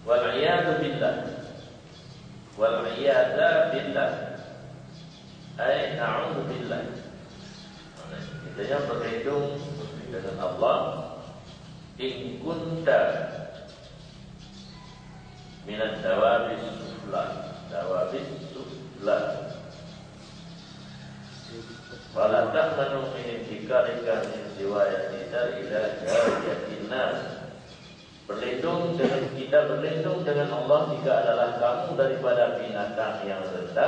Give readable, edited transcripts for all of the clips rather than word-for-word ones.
Wal iyadu billah. Wal iyada billah. Ay na'udzu billah. Kita yang berlindung dengan Allah. In kunta minad dawabis sufla. Dawabis sufla. Wala ta'manu min intikarika min riwayatina ila jariyatina. Kita berlindung dengan Allah jika adalah kamu daripada binatang yang rendah,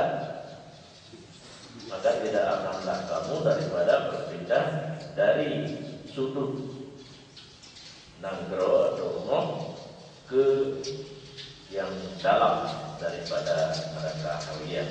maka tidak akanlah kamu daripada berpindah dari sudut nanggro atau rumah ke yang dalam daripada neraka hawiyah.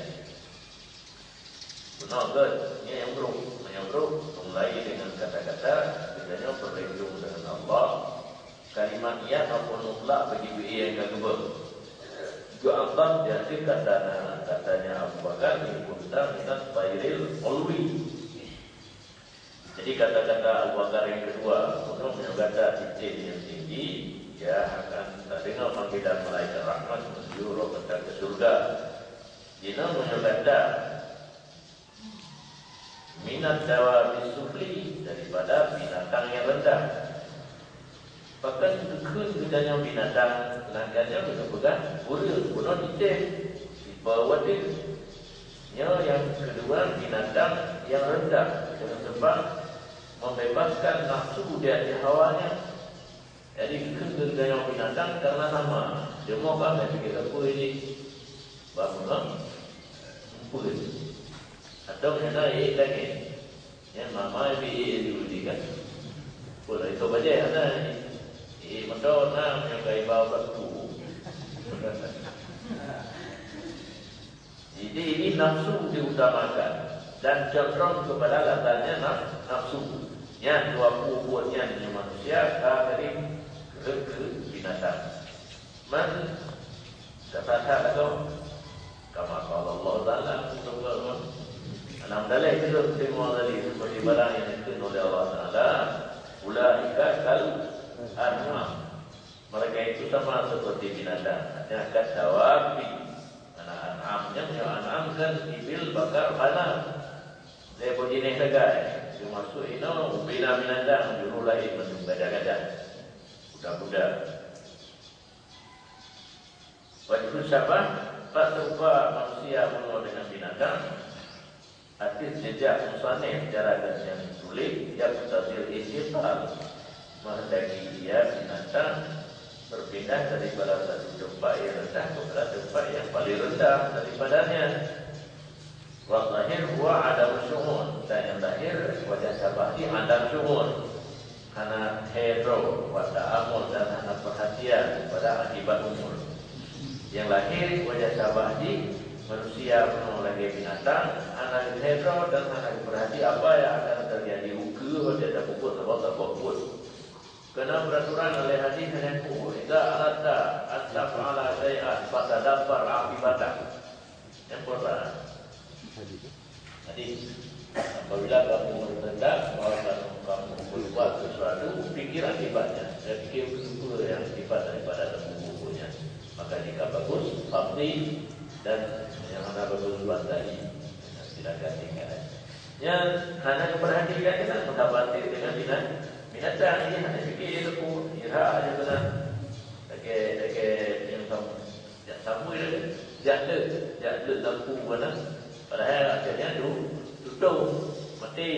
Benar ke? Ini yang menyembruk mulai dengan kata-kata kita berlindung dengan Allah. Kalimat iya maupun mutlak bagi BI yang kedua. Juga Allah jadi katanya Abu Bakar ini punta minat bayril ulwi. Jadi kata-kata Abu Bakar yang kedua untuk menyebutkan titik yang tinggi, ya akan terdengar panggilan malaikat rahmat menuju roh ke surga. Jina menyebutkan minat dawa bisufli daripada binatang yang rendah. Bahkan dukun bedanya binatang tenaganya merupakan uril bunuh dicek di bawah dia. Yang kedua binatang yang rendah dengan sebab membebaskan nafsu dari hawanya. Jadi dukun bedanya binatang karena sama. Dia mau kan fikir apa ini? Bangun empul. Atau kena lagi. Yang mama ibu kan. Boleh itu baca ada ni. Madonna yang gaya bawa batu. Jadi ini nafsu diutamakan dan cenderung kepada latanya nafsu. Yang dua kubunya di manusia dari ke binatang. Man kata atau kama kalau Allah Taala untuk enam dalil itu semua dalil seperti barang yang dikenal oleh Allah Taala. Ulaika kal an'am. Mereka itu sama seperti binatang. Hanya akan dawabi. Anak an'amnya an'am kan ibil bakar panah. Dia punya jenis segai. Dia masuk ini bina binatang juru lain macam gajah-gajah. Budak-budak. Wajib siapa? Tak serupa manusia penuh dengan binatang. Artis jejak musanif cara yang sulit yang berhasil istiqal menghendaki dia binatang berpindah daripada satu tempat yang rendah kepada tempat yang paling rendah daripadanya. Wa zahir huwa adam syuhun, dan yang lahir wajah sabahdi adam syuhun, karena hero wa ta'amul dan hana perhatian pada akibat umur. Yang lahir wajah sabahdi manusia penuh lagi binatang, anak hero dan anak perhati apa yang akan terjadi ukur wajah tak puput tak puput. Kena peraturan oleh hadis yang kuat. Jika arada antafala syai'an fatadabbar akibatah. Yang pertama. Hadis. Apabila kamu bertindak, kamu berbuat sesuatu, fikir akibatnya. Dan fikir betul yang akibat daripada bukunya. Maka jika bagus, pasti dan yang anda bagus buat tadi silakan tinggal. Yang hanya keperhatian kita mendapati dengan binatang ini hanya fikir itu ira aja benar. Lagi yang samu ini jadle lampu mana. Padahal akhirnya tutup mati.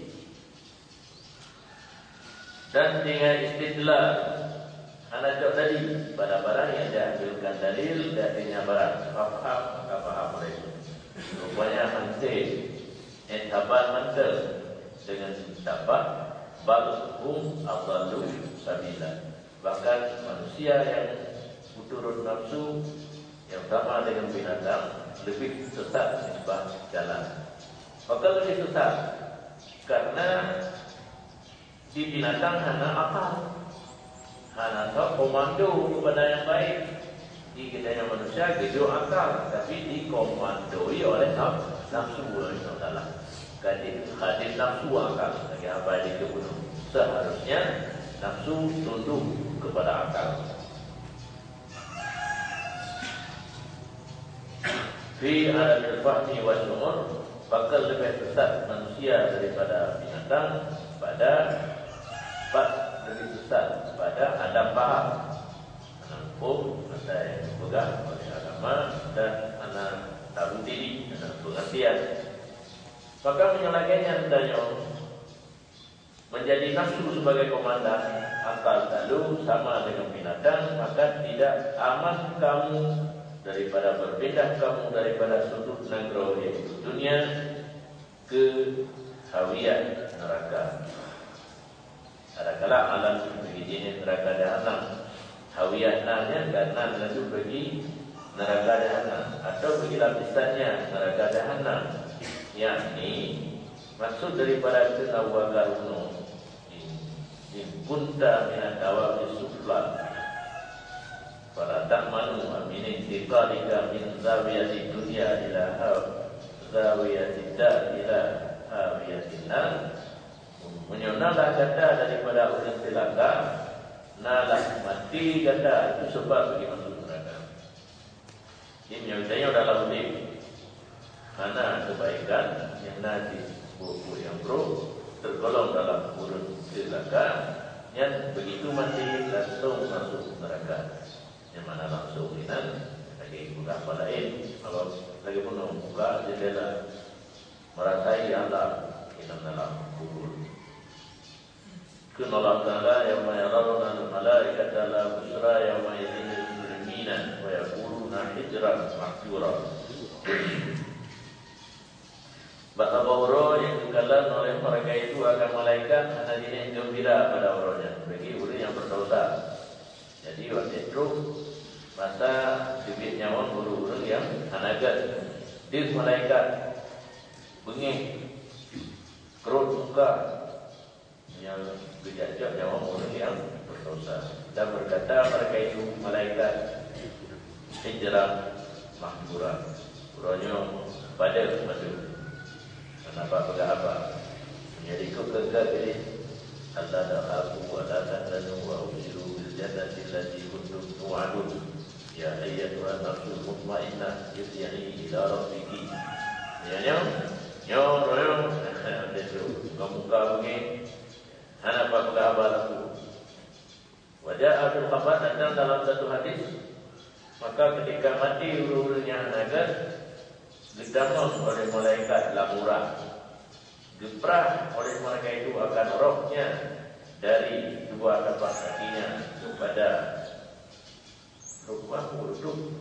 Dan dengan istidlal anak jawab tadi pada barang yang diambilkan dalil darinya barang faham maka faham mereka. Rupanya hantir etaban mantel dengan dapat balhum adallu sabila. Bahkan manusia yang turun nafsu yang sama dengan binatang lebih sesat daripada jalan. Maka lebih sesat karena di binatang hanya akal, hanya komando kepada yang baik. Di kita yang manusia gitu akal, tapi dikomandoi oleh nafsu Allah. Hadis nafsu akal lagi apa yang dibunuh. Seharusnya nafsu tunduk kepada akal. fi alamil fahmi wa syu'ur, bakal lebih sesat manusia daripada binatang pada lebih sesat pada alam faham, alam hukum, ada yang dipegang oleh agama dan anak tahu diri, anak pengertian. Maka menyelagainya hendaknya menjadi nafsu sebagai komandan akal lalu sama dengan binatang, maka tidak aman kamu daripada berpindah kamu daripada sudut negara yaitu dunia ke hawian neraka. Adakala alam begini neraka jahanam, hawian namanya karena itu bagi neraka jahanam atau bagi lapisannya neraka jahanam, yakni maksud daripada kenawakarunu kunta minat awal sufla fala ta'manu min intiqalika min zawiyati dunya ila zawiyati dar ila hawiyatin nar. Menyonalah kata daripada orang celaka, nalah mati kata itu sebab bagi masuk neraka. Ini yang saya dalam ini mana kebaikan yang nanti buku yang pro tergolong dalam urut celaka, yang begitu mati langsung masuk neraka. Yang mana langsung ini lagi buka apa lain, kalau lagi pun buka jendela merasai alam dalam kubur. Kunallahu ta'ala yawma yarawna al-malaikata la busra yawma yadhil muslimina wa yaquluna hijran mahjura. Bahasa bahura yang dikatakan oleh mereka itu akan malaikat hanya gembira pada orangnya bagi orang yang berdosa. Jadi waktu itu masa bibit nyawa orang yang anagat dis malaikat bengih kerut muka yang berjajak nyawa orang yang berdosa dan berkata mereka itu malaikat hijrah mahjura, orangnya pada maju. Kenapa apa? Menjadi kekal ini Allah dah aku wala tahzanu wa abshiru bil jannati allati kuntum tu'adun. Ya ayyatuhan nafsul mutmainnah irji'i ila rabbiki. Ya royo kamu kamu apa kabar aku? Wajah Abdul Khabar datang dalam satu hadis, maka ketika mati uru-urunya naga didampar oleh malaikat lamurah, geprah oleh mereka itu akan rohnya dari dua tapak kakinya kepada rumah duduk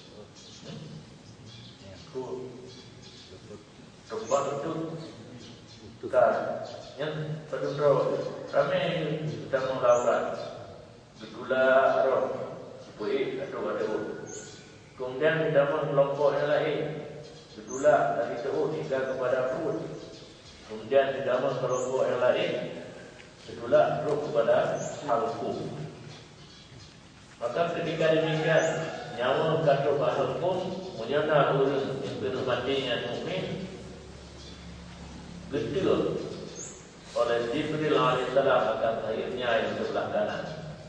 tempat duduk yang penduduk ramai kita melawan begula roh buih atau ada kemudian kita kelompok yang lain itulah dari Tuhan hingga kepada perut. Kemudian di dalam kelompok yang lain itulah roh kepada halkum. Maka ketika demikian nyawa kata halkum menyana orang yang bermatinya mukmin getul oleh Jibril alaihissalam akan sayapnya yang sebelah kanan.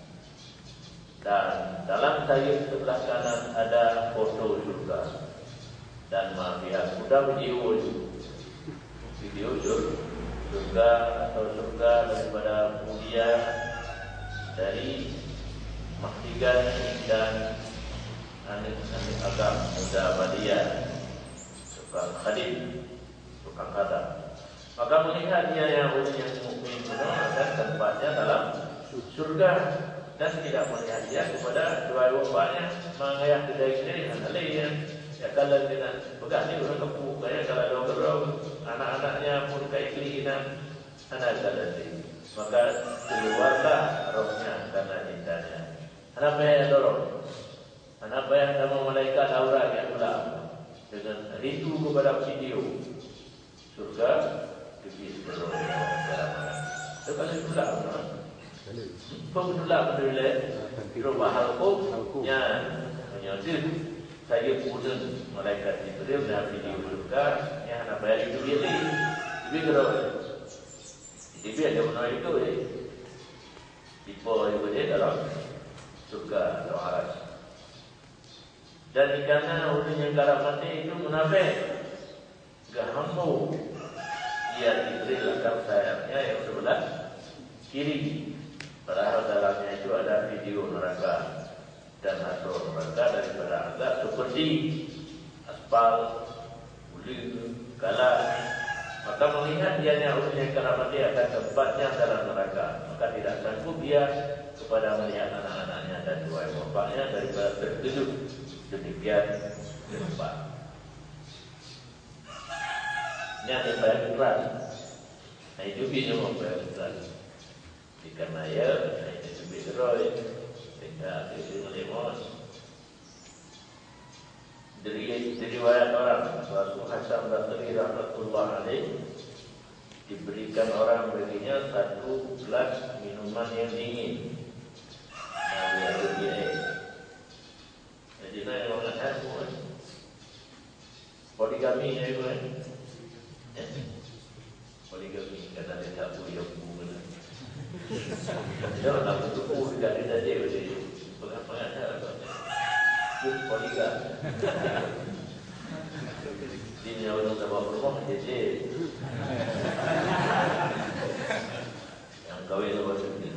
Dan dalam sayap sebelah kanan ada foto surga. Dan mafia sudah video surga atau surga daripada mulia dari mahdigan dan anik-anik agam muda Badian tukang khadim, tukang kata. Maka melihat dia yang mukmin dan tempatnya dalam surga dan tidak melihat dia kepada dua bapaknya mengayah kedai-kedai dengan ya kalau kita pegang ni orang kepuk kaya kalau dorong anak-anaknya pun kayak kelinan anak dalil maka keluarlah rohnya karena cintanya. Anak yang dorong, anak yang sama malaikat aura yang ulang dengan rindu kepada video surga di seluruh dalam. Lepas itu ulang, pengulang berdiri rumah halkumnya menyodil. Saya pun malaikat Jibril dan video surga yang nak bayar itu dia ni. Tapi kalau dia ada mana itu tipe itu dia dalam surga atau aras. Dan karena ulun yang karamati itu munafik, gahammu, ia diberi lekap sayapnya yang sebelah kiri. Padahal dalamnya itu ada video neraka dan hasil neraka daripada azab seperti aspal, ulir, galas. Maka melihat dianya ulun yang karamati akan tempatnya dalam neraka, maka tidak sanggup dia kepada melihat anak-anaknya dan dua bapaknya daripada terduduk demikian di tempat. Ini ada bayar keras. Nah itu bisa membayar keras. Karena ya, itu lebih terus. Sehingga itu melimos. Dari riwayat orang, Rasul Hasan Basri rahmatullah alaih diberikan orang baginya satu gelas minuman yang dingin. Nah, dia berjaya. Jadi saya mengatakan semua poligami ya ibu. Poligami kata dia tak boleh bukan. Dia tak boleh dekat dia saja jadi pengacara itu poligami. Dia orang tak bawa rumah jadi yang kahwin tu macam ni.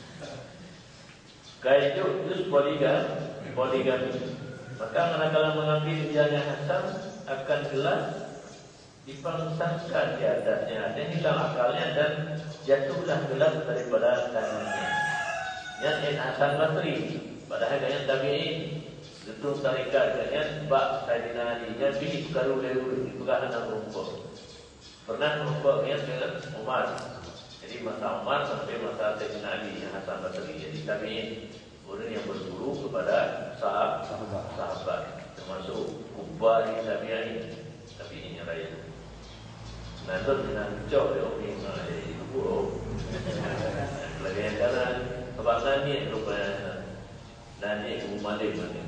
Kaya itu poligami. Maka manakala mengambil dianya Hasan akan gelas dipangsangkan di atasnya dan hilang akalnya dan jatuhlah gelas daripada tangannya. Yang Hasan Basri padahal yang tabi'in Getung tarikat dengan bak Sayyidina Ali yang pilih karu-leru di pegangan rumput. Pernah rumput dengan Umar. Jadi masa Umar sampai masa Sayyidina Ali yang Hasan Basri. Jadi tabi'in orang yang berguru kepada sahabat termasuk kubar di tabi'in yang raya. Nanti dengan jauh dia orang jadi guru. Lagi yang kanan sebab nani rupanya nani umalik mana.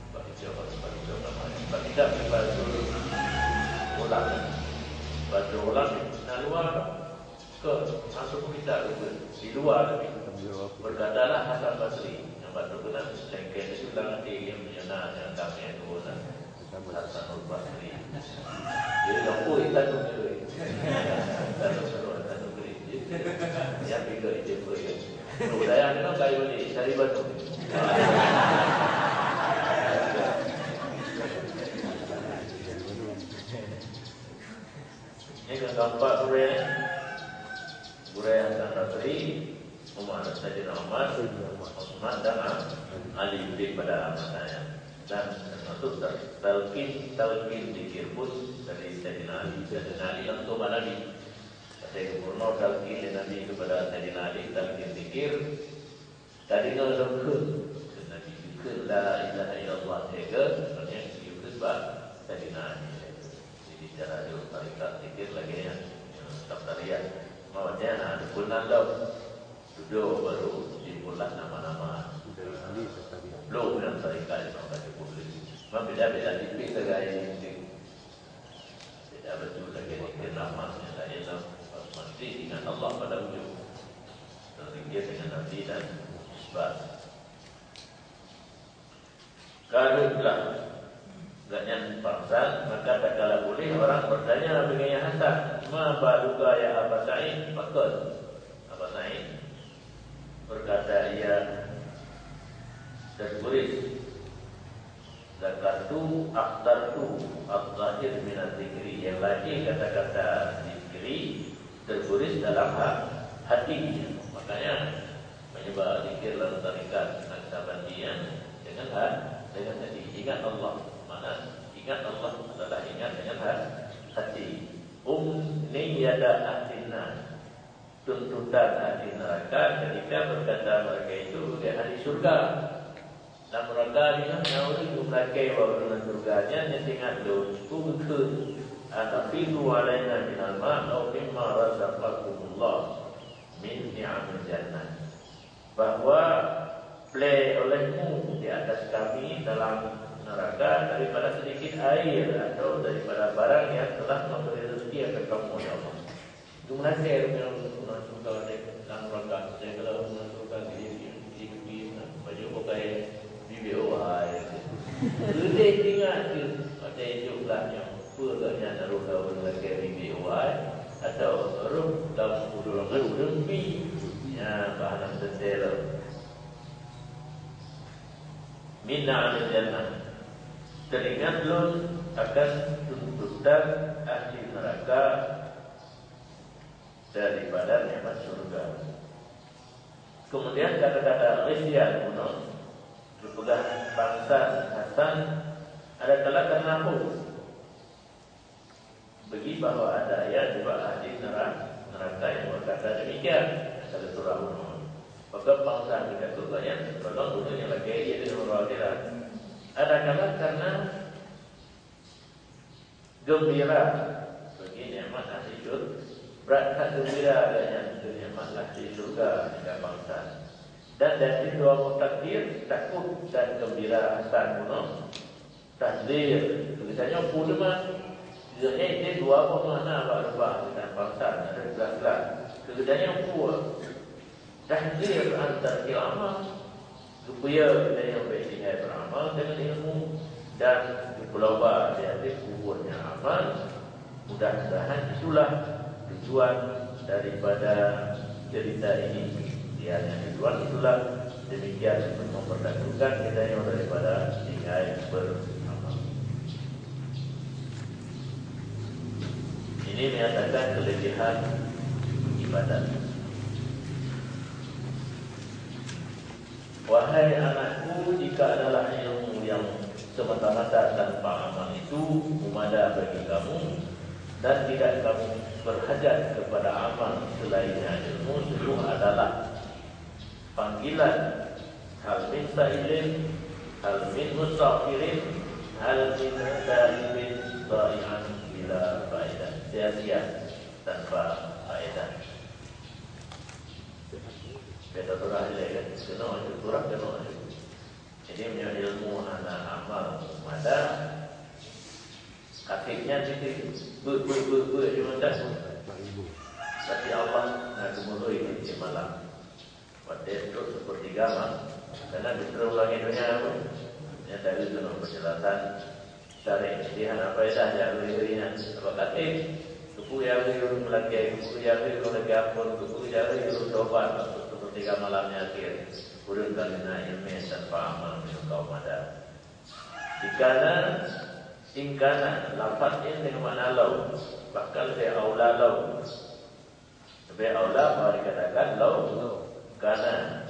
Sebab kita berbantu ulang dan luar ke masuk kita di luar berkatalah Hasan Basri yang bantu kena sengket itu dalam dia menyana yang kami itu Hasan Basri. Jadi lampu kita tu beri, kita beri. Yang tiga itu beri. Budaya kita kayu ni cari batu. Ini kan keempat Burai Hasan Basri, Umar Sayyidina Umar, Utsman dan Ali bin pada masanya. Dan termasuk talqin zikir pun dari Sayyidina Ali. Sayyidina Ali langsung Nabi. Saya pernah talqin Nabi kepada Sayyidina Ali talqin zikir. Tadi kalau langsung Nabi zikir la ilaha illallah tiga, sebenarnya zikir sebab Sayyidina Ali. Cara dia tarikat zikir lagi yang tarian mawanya bulan lau duduk baru dimulai nama-nama belum yang tarikat yang baca publik memang beda-beda tipis lagi beda betul lagi zikir namanya saya tahu mesti dengan Allah pada ujung terzikir dengan Nabi dan sebab karena Gaknya paksa, maka tak kala boleh orang bertanya dengan Hasan, ma baluka ya Aba Sa'id? Fakal Aba Sa'id berkata ia tertulis zakatu akhtartu al-zahir minat zikri, yang lagi kata-kata zikri tertulis dalam hati. Makanya menyebab zikir dalam tarikat Naqsabandiyah dengan hati, ingat Allah. Ingat Allah adalah ingat dengan hati. Niyada ahlinna, tuntutan ahli neraka ketika berkata mereka itu di ahli surga. Dan mereka bilang nauri mereka bawa dengan surganya nyetingat lu kubukun anafidu alaina minal ma'au mimma razaqakumullah min ni'amil jannah, bahwa play olehmu di atas kami dalam neraka daripada sedikit air atau daripada barang yang telah memberi rezeki akan kamu ya Allah. Itu menasir yang masuk kalau dalam neraka. Saya kalau masuk ke di baju pakai video Gede tinggal ke ada jumlahnya pulanya naruh daun lagi BBY atau rum daun udulungan rembi ya bahan detail minna al-jannah teringat lun akan tuntutan ahli neraka daripada nikmat surga. Kemudian kata-kata Ghizyan kuno berpegang bangsa Hasan ada kala karena bagi bahwa ada ayat juga ahli neraka yang berkata demikian dalam surah An-Nur. Maka bangsa kita itu banyak tolong dulu yang lagi dia dengan orang akhirat. Ada kala karena gembira bagi nikmat ahli surga, berkat gembira adanya nikmat ahli surga tidak bangsa. Dan dari dua mutakdir takut dan gembira Hasan kuno takdir tulisannya puluhan. Sebenarnya ini dua makna berubah dengan bangsa ada jelas-jelas. Keduanya kuat takdir antara amal supaya kita yang baik beramal dengan ilmu dan berlomba dari kuatnya amal. Mudah-mudahan itulah tujuan daripada cerita ini. Dia yang tujuan itulah demikian untuk mempertahankan kita yang daripada tinggal beramal. Ini menyatakan kelebihan ibadat. Wahai anakku, jika adalah ilmu yang semata-mata tanpa amal itu memada bagi kamu dan tidak kamu berhajat kepada amal selainnya ilmu, itu adalah panggilan hal min sa'ilin, hal min mustaghfirin, hal min dalibin dha'i'an bila faedah, sia-sia tanpa faedah. Beda surah ini kan, kena surah kena. Jadi punya ilmu anak amal mada, akhirnya jadi ber cuma dah. Tapi Allah nak kemulai di malam. Pada terus seperti gamam, karena diterulangi dunia apa? Yang tadi dalam penjelasan syar'i. Jadi apa saja berinya. Sebab kata suku yang belum lagi, suku yang belum lagi apun, suku yang belum tobat. Ketika malamnya akhir, urut kalina ilmu tanpa amal minum kaum ada. Dikana ingkana lafaz ini dengan makna lau, bahkan saya aula lau. Sebab aula bahawa dikatakan lau, karena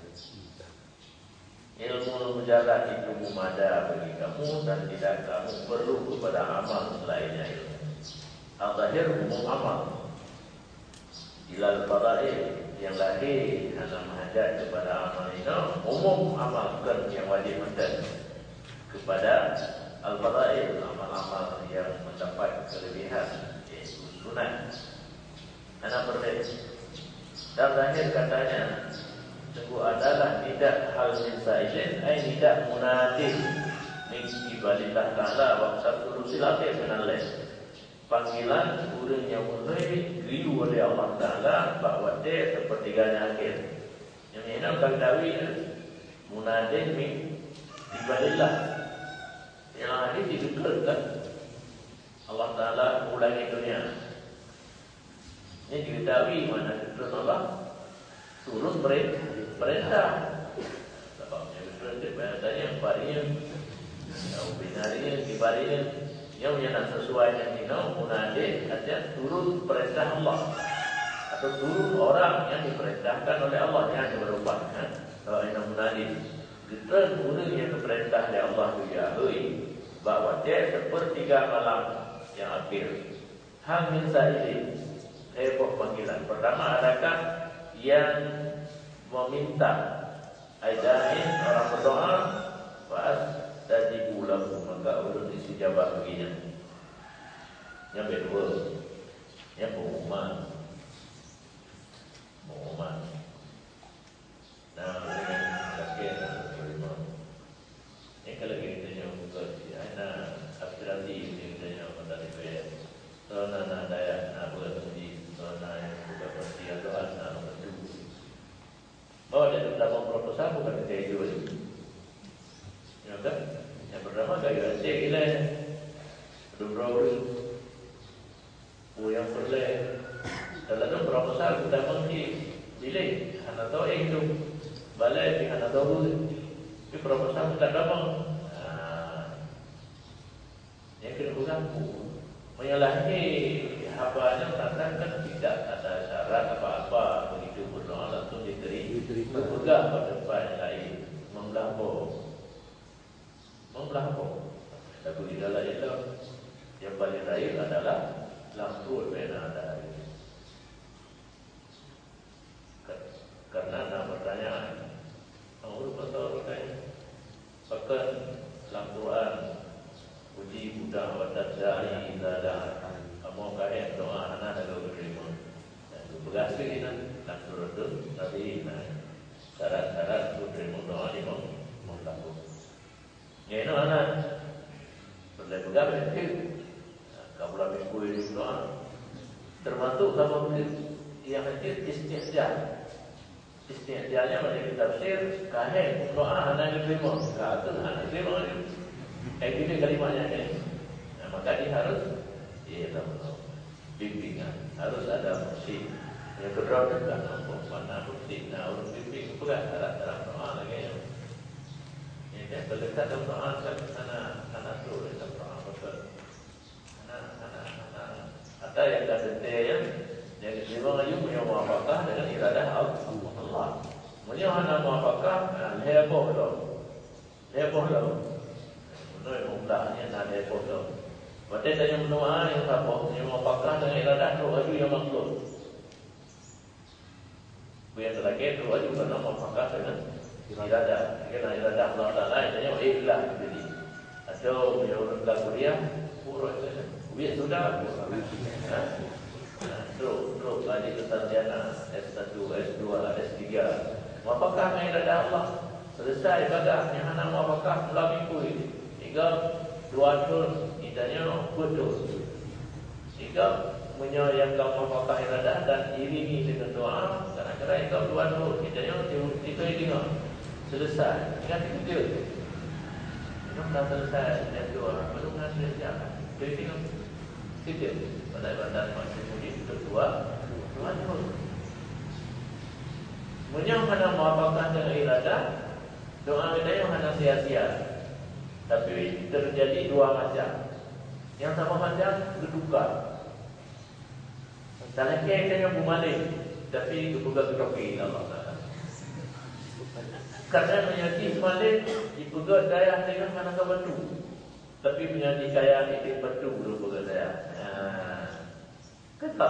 ilmu mujarrad itu memada bagi kamu dan tidak kamu perlu kepada amal selainnya ilmu. Al-zahir umum amal. Ilal fadail yang lahir hanya menghajat kepada amal itu umum amal, bukan yang wajib mendan kepada al-fadail, amal-amal yang mendapat kelebihan yaitu sunat. Anak berdek dan lahir katanya sungguh adalah tidak hal minsailin ay tidak munadin min ibalillah ta'ala wa sabtu silatif minallah. Panggilan urang yang mulai riu oleh Allah Ta'ala bahawa dia sepertiganya akhir. Yang ini Bang Dawi munadin min ibalillah. Yang hadis didekatkan Allah Ta'ala ulangi dunia. Ini diketahui mana terus Allah turun perintah. Sebabnya perintah yang parinya, binarinya, kibarinya, yang menyatakan sesuai yang dinau munadin artinya turun perintah Allah atau turun orang yang diperintahkan oleh Allah yang berubah. Kalau ini munadin, kita turun yang diperintah oleh Allah diahui bahawa dia sepertiga malam yang akhir. Hal min sa'ilin, heboh panggilan. Pertama adakah yang meminta aidain orang berdoa was dari ulang maka urut istijabah baginya. Yang kedua, yang pengumuman. Nah, ini kalau kita yang buka, ada aspirasi kita yang pada DPR. So, nana daya, apa berhenti, so nana buka berhenti atau nana berhenti. Oh, ada beberapa proposal bukan kita itu. Ya kan? Yang kayu aceh gila. Berapa yang boleh. Dalam proposal kita mesti pilih. Anak tahu itu balai di anak tahu. Di proposal kita dapat. Yang kedua menyalahi hafalnya tentang kan tidak ada syarat apa-apa begitu berdoa langsung diterima. Pegang pada depan yang lain membelambung. Tapi di dalam itu yang paling terakhir adalah langsung benar ada. Karena ada pertanyaan, orang betul kan? Bahkan Al-Quran uji budak watak dari ibadah, kamu kaya doa anak ada berterima. Berhasil ini langsung itu tadi syarat-syarat berterima doa di menglakukan. Ya itu anak boleh bergaul itu. Kamu lagi kuih doa, termasuk kamu yang kecil istiqjal. Istiqjalnya menjadi tafsir kahel doa anak diterima. Kata anak diterima. Ini kalimatnya kan. Maka dia harus bimbingan, harus ada musik. Yang kedua juga mana musik, orang bimbing juga syarat-syarat doa lagi. Ya kan, kalau kita dalam doa anak tu dalam doa betul. Anak ada yang dah detail yang lima ayu punya muafakah dengan iradah Allah. Punya anak muafakah heboh dah. Noi mudahnya nak ada foto. Pada saya mendoa yang apa? Yang apakah dengan iradah doa itu yang maksud? Biar terakhir doa juga nama apakah dengan iradah. Kerana iradah Allah Taala itu yang ikhlas jadi. Atau yang orang kuliah pura saja. Biar sudah. Terus lagi ke sarjana S1, S2, S3. Apakah dengan iradah Allah? Selesai ibadah yang anak apakah melalui kuih. Jika dua tur idanya betul. Jika menyayangkan apakah iradah dan iringi dengan doa, kadang-kadang jika dua tur idanya tiga dengar. Selesai. Ingat itu dia. Belum dah selesai dan doa, belum dah selesai. Jadi tengok kita pada ibadah masih mudi kedua tur. Menyayangkan apakah dengan iradah, doa idanya hanya sia-sia. Tapi terjadi dua macam. Yang sama macam berduka. Dan akhirnya bumalik. Tapi kebuka keroki Allah Taala. Karena menjadi balik dipegang daya dengan mana batu. Tapi menjadi kaya itu batu belum pegang daya. Kan tak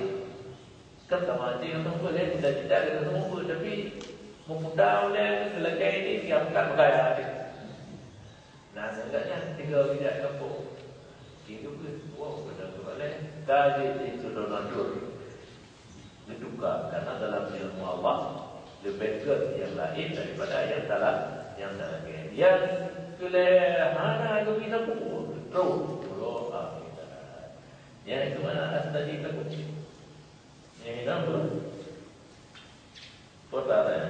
mati untuk boleh tidak kita semua. Tapi memudah oleh selagi ini siapkan kaya. Nah, sebenarnya tinggal tidak kepuk. Itu pun, wow, benar-benar kaji itu donatur. Diduga, karena dalam ilmu Allah lebih ke yang lain daripada yang dalam yang kelihana itu kita pun terus. Yang itu mana tadi kita kunci. Yang ini apa? Pertanyaan.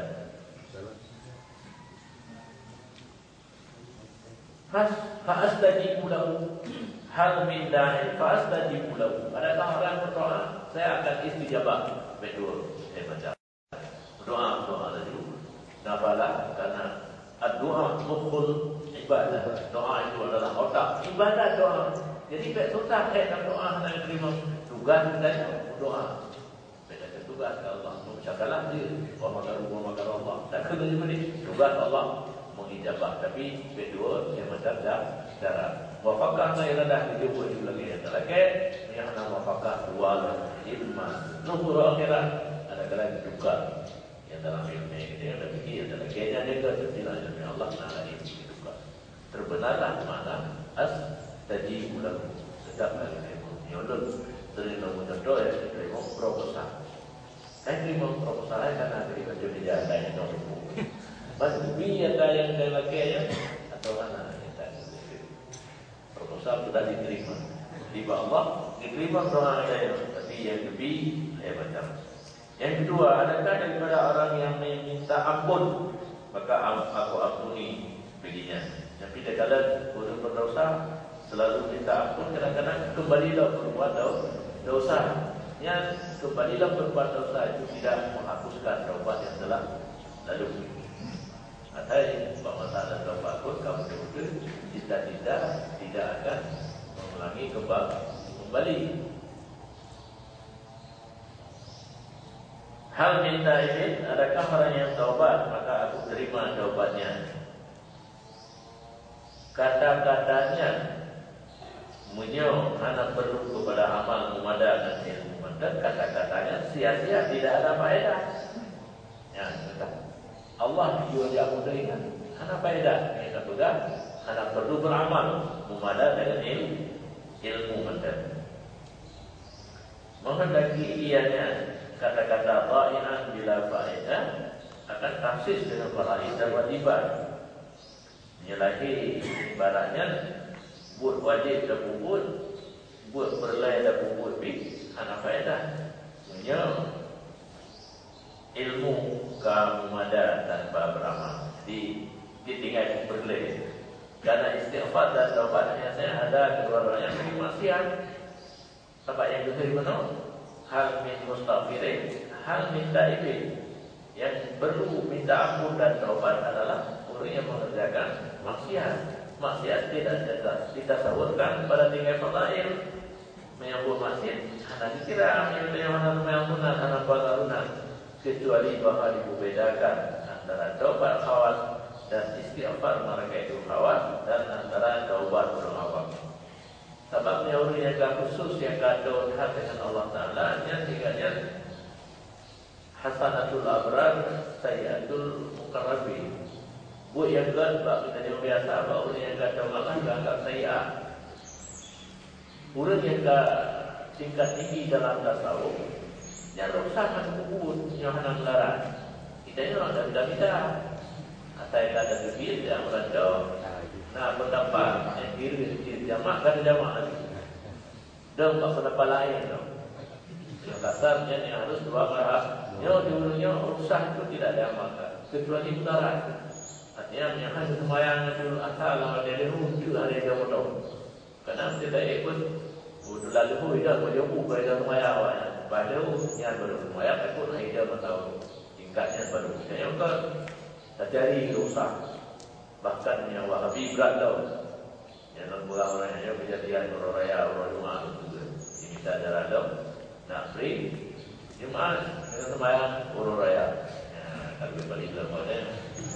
Fa'astajibu lahu hal min da'in fa'astajibu lahu. Adakah orang berdoa saya akan istijabah. Betul. Saya baca doa tadi. Nafala karena doa mukhul ibadah. Doa itu adalah otak ibadah doa. Jadi susah dalam doa nak terima tugas kita doa. Beda tugas Allah. Mengucapkanlah dia wa makar Allah. Tak kena juga ni tugas Allah mengijabah, tapi kedua yang macam cara wafakah iradah dijumpa di lagi yang terakhir yang nama wafakah wal ilma nuhur akhirat ada kala juga yang dalam ilmu ini ada fikir ada lagi yang juga terjadi Allah Taala ini juga terbenarlah mana tajibu lahu sedap lagi nyolot terima contoh ya terima proposal terima proposal karena dari kerja yang nomor Masbi ada yang saya lakinya atau anak kita proposal sudah diterima di Allah diterima doa saya tapi yang lebih saya baca. Yang kedua, adakah daripada orang yang meminta ampun maka aku ampuni baginya. Tapi dia kala orang berdosa selalu minta ampun, kadang-kadang kembalilah berbuat dosa. Yang kembalilah berbuat dosa itu tidak menghapuskan taubat yang telah lalu. Atai masalah taubat pun kamu tidak akan mengulangi kembali. Hal minta ini, adakah orang yang taubat maka aku terima taubatnya. Kata-katanya menyo hanya perlu kepada amal mumadah dan ilmu. Dan kata-katanya sia-sia, tidak ada faedah. Ya, Allah juga dia mudah ingat. Hanya faedah. Kita pegang, hanya perlu beramal mumadah dengan ilmu mendalam. Menghendaki ianya kata-kata dha'i'an bila faedah akan taksis dengan faedah wajiban. Menyalahi ibaratnya buat wajib dan buat berlai dan buat anak faedah. Punya ilmu kemumadah tanpa beramal. Jadi ditinggal berlai. Karena istighfar dan taubatnya saya ada kedua-duanya yang maksiat. Sebab yang kedua benar. Hal min mustaghfirin, hal min taibin. Yang perlu minta ampun dan taubat adalah orang yang mengerjakan maksiat. Maksiat tidak ditasawurkan pada tingkat fadail. Menyambut maksiat hanya dikira menyambut anak bagarunan, kecuali bahwa dibedakan antara taubat khawas dan istighfar mereka itu khawas, dan antara taubat orang awam. Sebabnya orang yang khusus yang kata hak dengan Allah Ta'ala, yang tiganya hasanatul abrar sayyatul mukarrabin. Buat yang kedua, kita yang biasa, orang yang kata Allah anggap saya. Orang yang tingkat tinggi dalam tasawuf, yang ruksakan kubur, yang hendak melarang. Kita ini orang dah beda. Saya kata kebir, yang berada. Nah, pendapat yang kiri jamaah kan jamaah lagi. Dan tak pendapat lain tu. Yang kasarnya yang harus dua marah. Yang dulunya urusan itu tidak ada amalkan. Kecuali mudarat. Artinya menyangka sembahyang itu asal kalau dia lucu hari dia potong. Karena kita ikut lalu hui dah berjumpa pada sembahyang awalnya. Pada yang baru sembahyang ikut hari dia bertahu tingkatnya baru. Yang ke tak cari usaha. Bahkan yang Wahabi berat tau. Yang non-buah orang yang kejadian orang raya, orang Jumat juga. Ini kita ajaran tau. Nak free Jumat kita sembahyang orang raya. Ya, kalau balik dalam model.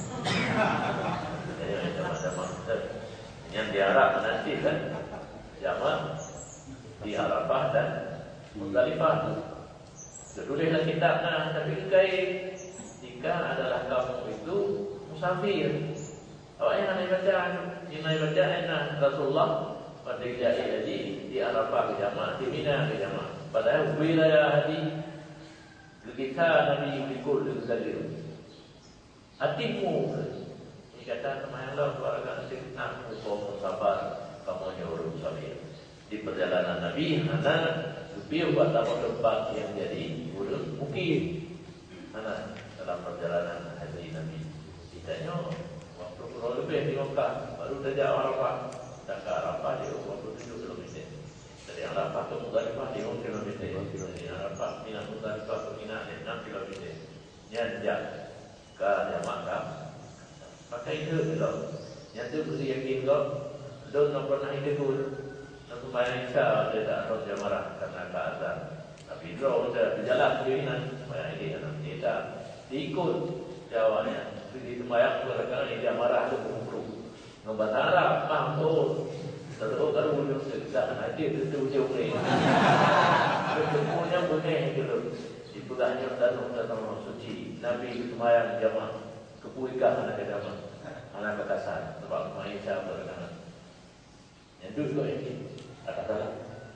Jadi macam-macam. Yang diharap nanti kan jamaah di Arafah dan Muzdalifah. Tulislah kitabnya, tapi jika adalah kamu itu musafir. Awak yang nak baca Rasulullah pada jahil di Arafah ke jamaah, di Mina ke jamaah. Padahal wilayah hadi kita Nabi Bikul Zalim. Hatimu ini kata teman Allah keluarga nasib nak hukum sabar kamu yang urus sabir. Di perjalanan Nabi hana lebih buat tempat yang jadi urus mungkin hana dalam perjalanan haji Nabi. Ditanya kalau lebih di Mekah, baru saja Arafah. Dan ke Arafah dia 27 km. Dari Arafah ke Muzdalifah dia 6 km. Dari Arafah Mina Muzdalifah ke Mina 6 km. Yang ke Makkah. Maka itu loh. Yang itu mesti yakin kau. Don't nak pernah itu tu. Nak sembahyang Isya dia tak tahu dia marah karena ke azan. Tapi draw dia berjalan keliling sembahyang ini kan dia diikut jawabnya. Di sembahyang kadang-kadang dia marah tu kumpul. Nombor Arab mampu. Kalau ujung kita nanti itu ujung ni. Ketemunya boleh gitu. Dipegahnya datang suci. Nabi sembahyang jamaah. Kepuikan anak jamaah. Anak kekasan. Sebab main siapa kadang-kadang. Yang tu juga ini. Tak salah.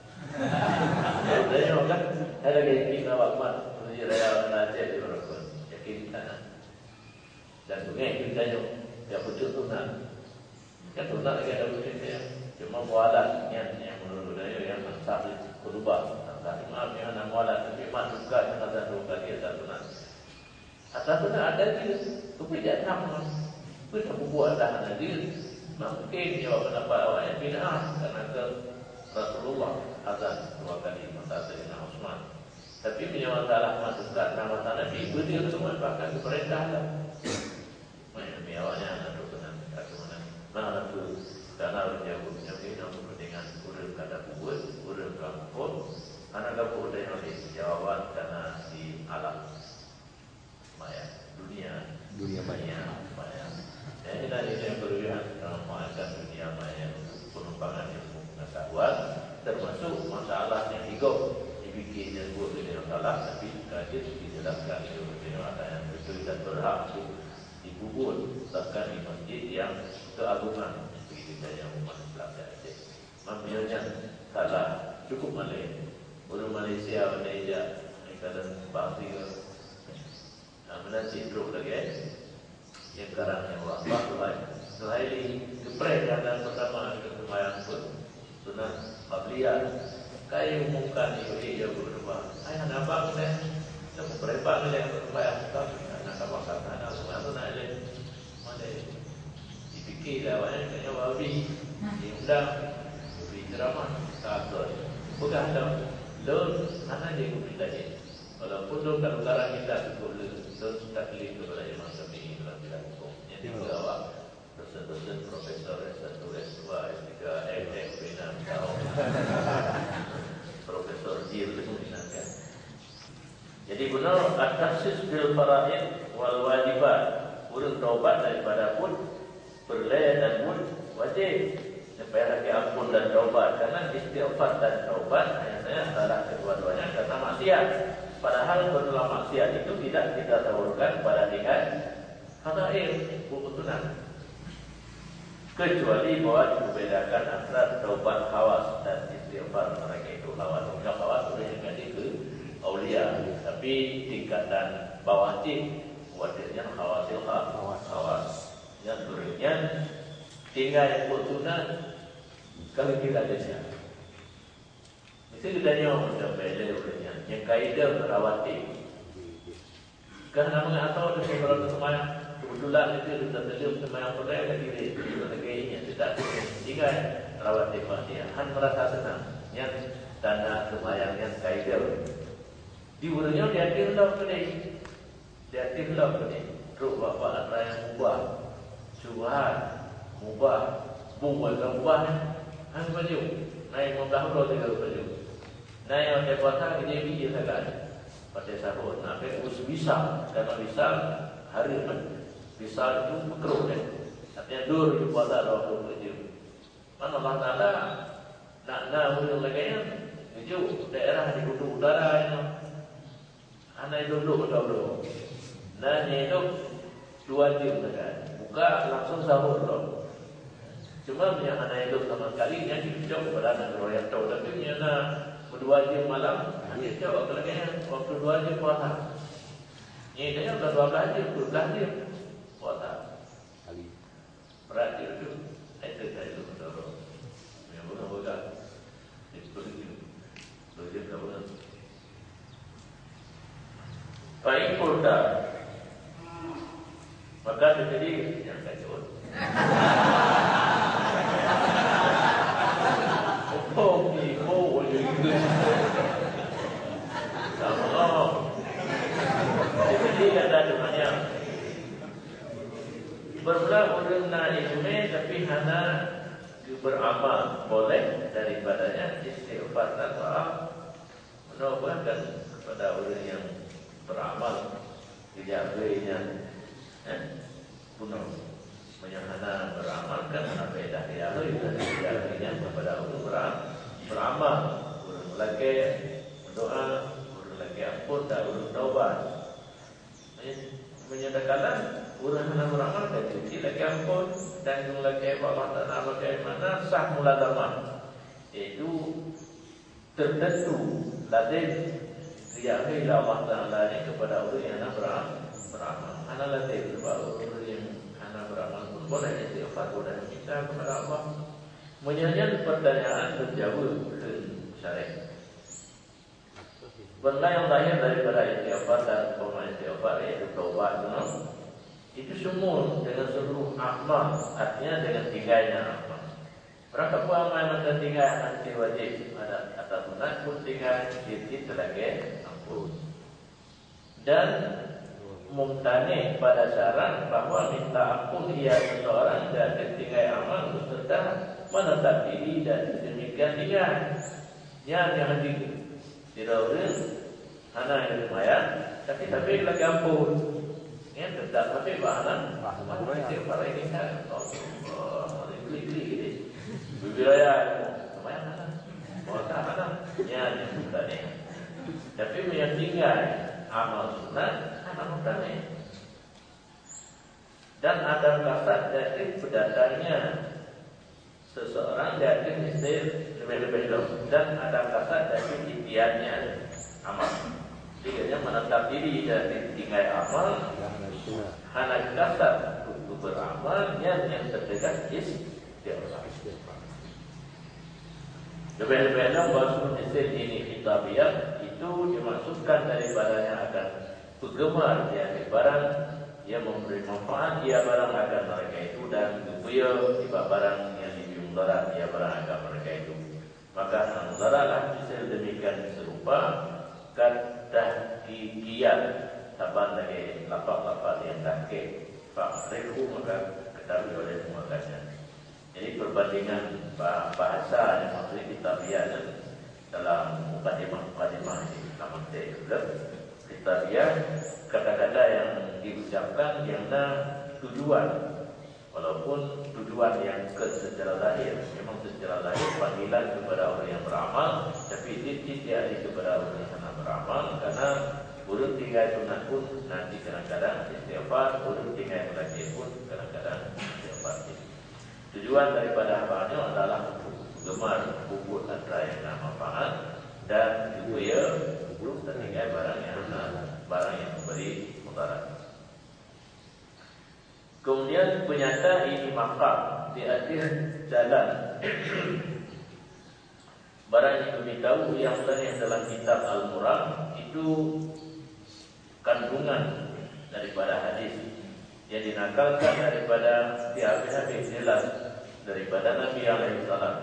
Jadi orang ada yakin awak mat. Jadi raya nanti di berikut. Yakin tak. Dan sungai kita yang pucuk tunang. Kan tunang lagi ada pucuk dia. Cuma mualat yang menurut saya yang masak berubah. Tak maaf yang nak mualat tapi mak suka yang ada suka dia tak tunang. Asal tunang ada dia. Tapi dia tak mau. Kita buat dah ada dia. Mungkin jawab pendapat awaknya bid'ah karena ke Rasulullah azan 2 kali masa Sayyidina Utsman. Tapi punya masalah masukkan nama Nabi beliau semua bahkan keperintah. Mana awaknya ada kebenaran kebenaran. Mana tu karena dia punya kepentingan urang kada buat urang kampung anak kampung yang jawaban karena di alam maya dunia maya. Ini dari yang berlebihan dalam mengajar dunia maya pengembangan ilmu pengetahuan termasuk masalah yang dibikin dan buat dunia salah tapi kajian dijelaskan itu dunia yang betul dan berhak untuk dikubur bahkan di masjid yang keagungan begitu saja umat Islam saja. Mampunya salah cukup orang Malaysia kadang bahasa menanti drop lagi yang sekarang yang waktu selain kepres dan pertama kemayang pun sunnah qabliyah kayu umumkan ini dia berubah ayah nampak ni nak berapa ni yang kemayang tapi nak apa kata semua tu nak le mana dipikir awaknya kena wabi diundang beri ceramah takut bukan dah mana dia kita ni walaupun kalau sekarang kita cukup taklif kepada Imam Syafi'i dalam bidang hukum. Yang dibawa dosen-dosen profesor S1, S2, S3, M.Ed, Bina, Profesor Jil misalkan. Jadi benar at-takhsis bil fara'id wal wajibat. Urang taubat daripada pun berlaya dan pun wajib. Supaya lagi ampun dan taubat. Karena istighfar dan taubat hanya salah kedua-duanya karena maksiat. Padahal setelah maksiat itu tidak kita tawarkan pada tingkat hadair kebetulan. Kecuali bahwa dibedakan antara taubat khawas dan istighfar mereka itu lawan. Enggak khawas boleh diganti ke aulia, tapi tingkatan bawah tim wadirnya khawas. Yang berikutnya tinggal kebetulan kalau kita ada itu kita sudah bela olehnya. Yang kaedah merawati. Kerana mengatakan kalau semayang kebetulan itu kita terlihat semayang pada ada diri sebagainya tidak tinggal merawati Fatihah. Han merasa senang. Yang tanda semayang yang kaedah. Di urangnya dia tinggal kedai. Dia tinggal kedai. Terus bapa antara yang mubah, subhan, mubah, mubah. Han baju naik mubah tiga baju. Nah yang saya puasa dia biji sangat pada sahur. Nah, bisa karena bisa hari bisa itu makruh deh. Artinya dur di puasa waktu kerja. Mana Allah Taala nak urang lagi itu daerah di kutub utara itu. Anak duduk dulu. Nah itu 2 jam kan. Buka langsung sahur loh. Cuma yang anak itu sama sekali yang diucap kepada anak royal tahu tapi yang 2 jam malam, dia jawab lagi waktu 2 jam puasa. Ini dia sudah 12 jam, 12 jam puasa. Berat itu, itu betul. Yang bukan, itu jam kamu. Baik pula, maka terjadi yang kacau. Jadi ada namanya berbelah orang naikme tapi hanya beramal boleh daripadanya istighfar dan doa menambahkan kepada orang yang beramal dijagainya punya menyahana beramalkan apa dah dia dijagainya kepada orang beramal orang lagi berdoa orang lagi ampun dan orang taubat menyatakan orang hendak beramal dan cuci lagi ampun dan lagi Allah Taala bagaimana sah mula zaman itu tertentu ladai riahi Allah Taala ini kepada orang yang hendak beramal. Anak ladai sebab orang yang hendak beramal pun boleh istighfar boleh minta kepada Allah. Menyanya pertanyaan terjauh ke syariat. Benda yang lahir daripada istighfar dan pemain istighfar yaitu taubat, itu semua dengan seluruh amal, artinya dengan tinggalnya amal. Orang kapal amal maka tinggal nanti wajib ada atas sunat pun tinggal sedikit lagi ampun. Dan mumtani pada syarat bahawa minta ampun ia seseorang dan tinggal amal beserta menetap diri dan demikian tinggal. Yang hadir tidak boleh hana yang lumayan, tapi lagi ampun. Ini tetap tapi bahanan masih para ini kan, klik-klik ini. Wilayah lumayan hana, boleh hana. Yang mumtani. Tapi yang tinggal amal sunat anak mutane. Dan ada kasat dari berdatangnya seseorang dari mesti lebih-lebih dulu. Dan ada kasat dari ikhtiarnya amal. Tiganya menetap diri dari tinggal amal. Hanya kasat untuk beramal yang terdekat istighfar. Lebih-lebih dulu bahasa Mesir ini hitabiah itu dimaksudkan daripadanya akan bergemar dia barang yang memberi manfaat dia barang akan mereka itu dan upaya tiba barang yang lebih mudarat dia barang akan mereka itu. Maka mudaratlah bisa demikian serupa kata kiat taban lagi lapak-lapak yang takik pak reku maka ketahui oleh semua kajian. Jadi perbandingan bahasa yang maksudnya kita lihat dalam mukadimah ini nama juga kita lihat kata-kata yang diucapkan yang tujuan, walaupun tujuan yang secara lahir memang secara lahir panggilan kepada orang yang beramal, tapi tidak kepada orang yang tidak beramal karena urut tinggal sunat pun nanti kadang-kadang istighfar, urut tinggal lagi pun kadang-kadang istighfar. Tujuan daripada amalnya adalah untuk gemar puput antara yang manfaat dan juga buruk dan tinggal barang yang memberi mudarat. Kemudian penyata ini maqam di akhir jalan. Barang yang kami tahu yang terlihat dalam kitab Al-Murad itu kandungan daripada hadis yang dinakalkan daripada hadis jelas daripada Nabi alaihi salam.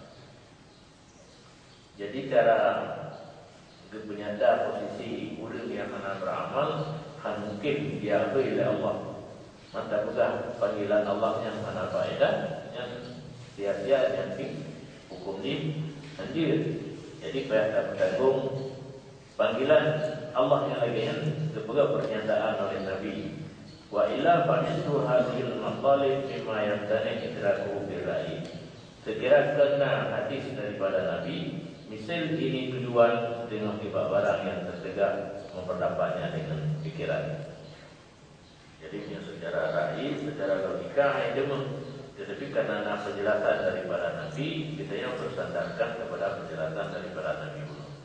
Jadi cara penyata posisi orang yang akan beramal kan mungkin diambil oleh Allah. Mantap juga panggilan Allah yang mana faedah, yang sia-sia, yang hukum ni anjir. Jadi pada bertanggung panggilan Allah yang lagi yang sebagai pernyataan oleh Nabi. Wa illa fa'isru hadhil maqalib mimma yamtani idraku birai. Sekira kena hadis daripada Nabi, misal ini tujuan dengan tiba barang yang tertegak memperdapatnya dengan pikiran. Jadi secara raih, secara logika itu tetapi karena penjelasan daripada Nabi, kita yang bersandarkan kepada penjelasan daripada Nabi.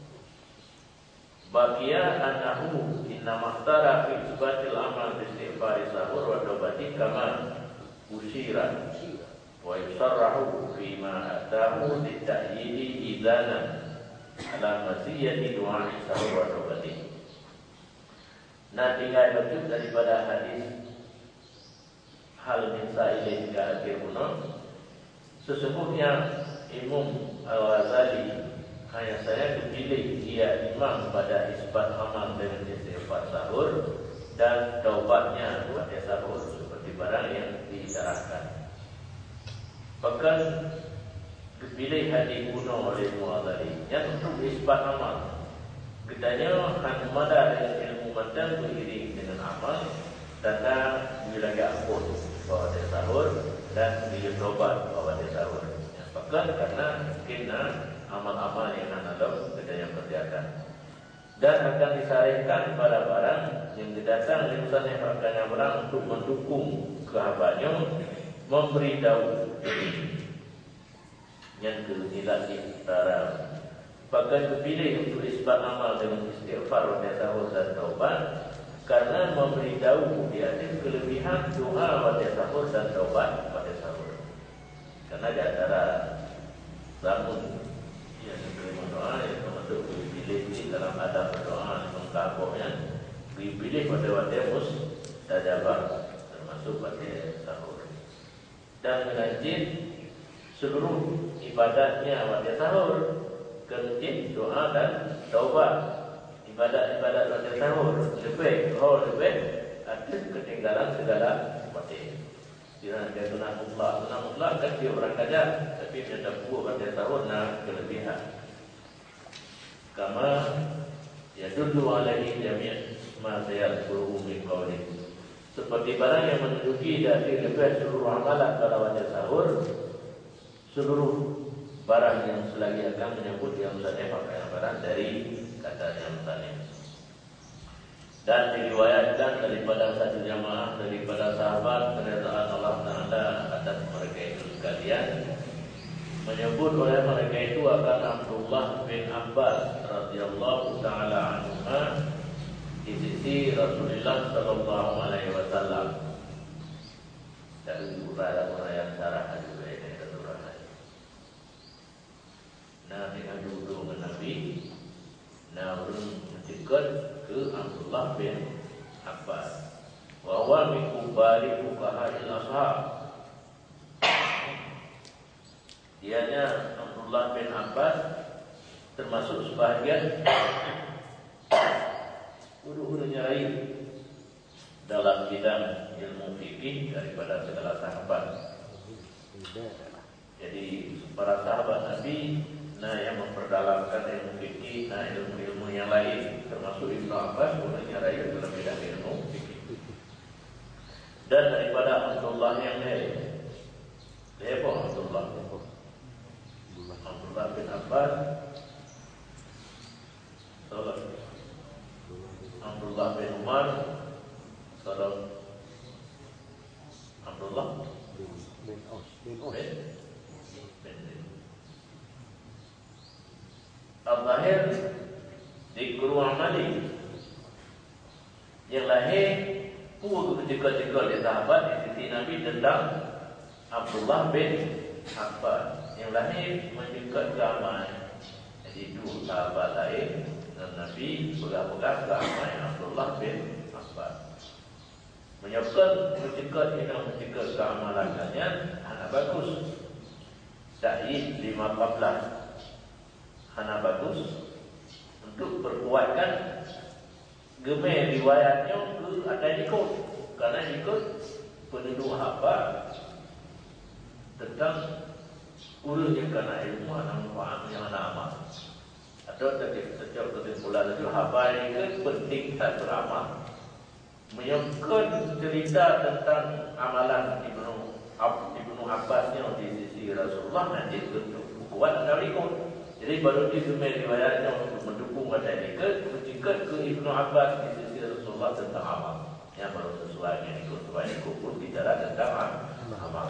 Baqiya annahu inna mahtara fi isbatil amal bi istighfar sahur wa taubati kama usira wa yusarrahu fi ma atahu li ta'yidi idana ala masiyati du'a sahur wa taubati. Nah, tinggal betul daripada hadis hal min sa'ilin hingga akhir kuno. Sesungguhnya Imam Al-Ghazali hanya saya dipilih dia imam pada isbat amal dengan istighfar sahur dan taubatnya pada sahur seperti barang yang diisyaratkan. Bahkan dipilih hadis kuno oleh Al-Ghazali yang untuk isbat amal. Katanya hanmada dengan ilmu matan beriring dengan amal tanda wilayah ampun bahwa dia sahur dan dia taubat bahwa dia sahur. Bahkan karena kena amal-amal yang analog kita yang kerjakan dan akan disarihkan pada barang yang didatang liputan yang akan barang untuk mendukung kehabanya memberi tahu yang kelilasi tara. Bahkan dipilih untuk isbat amal dengan istighfar dan sahur dan taubat karena memberitahu di atas kelebihan doa pada sahur dan taubat pada sahur. Karena di antara bangun yang diberi doa yang termasuk dipilih di dalam adab doa mengkabulnya dipilih pada waktu mustajabah termasuk pada sahur. Dan menajid seluruh ibadahnya pada sahur, ke masjid, doa dan taubat. Ibadat-ibadat pada sahur lebih ada ketinggalan segala mati. Dia sunat mutlak kan dia orang kadang, tapi dia tak buat pada sahur nak kelebihan. Kama yadullu alaihi jami' ma sayadhkuru min qawli. Seperti barang yang menunjuki dari lebih seluruh amalan pada wajah sahur, seluruh barang yang selagi akan menyebut yang musannif pakaian barang dari katanya musannif. Dan diriwayatkan daripada satu jamaah daripada sahabat keridhaan Allah Taala atas mereka itu sekalian, menyebut oleh mereka itu akan Abdullah bin Abbas radhiyallahu taala anhuma di sisi Rasulullah sallallahu alaihi wasallam. Dari uraian yang syarah juga ini keturunan. Nah, dengan duduk dengan Nabi, Nabi mencegat ke Abdullah bin Abbas. Wa huwa min kubari fuqaha'il ashab. Dianya Abdullah bin Abbas termasuk sebahagian guru-gurunya lain dalam bidang ilmu fikih daripada segala sahabat. Jadi para sahabat Nabi yang memperdalamkan ilmu fikih, ilmu-ilmu yang lain, termasuk Ibnu Abbas gurunya lain dalam bidang ilmu fikih. Dan daripada Abdullah yang lain, Abdullah bin Abbas, Abdullah bin Umar, Abdullah bin Al-Zahir Dikru Amali yang lahir pun juga di sahabat di sisi Nabi tentang Abdullah bin Abbas yang lahir mendekat ke amal. Jadi dua sahabat lain dan Nabi pegang-pegang ke amal Abdullah bin Abbas. Menyebutkan mendekat ke amalannya anak bagus. Sa'id 5-14 Hana bagus untuk perkuatkan gemar riwayatnya ke ada ikut, karena ikut penduduk haba tentang urusnya karena ilmu anak faham yang anak amal atau setiap kesimpulan itu haba ini penting tak beramal menyebutkan cerita tentang amalan Ibnu Abbasnya di sisi Rasulullah nanti untuk kuat atau ikut. Jadi baru disumai riwayatnya untuk mendukung pada ikut, mencegat ke Ibnu Abbas di sisi Rasulullah tentang amal. Yang baru sesuai yang ikut pun bicara tentang amal.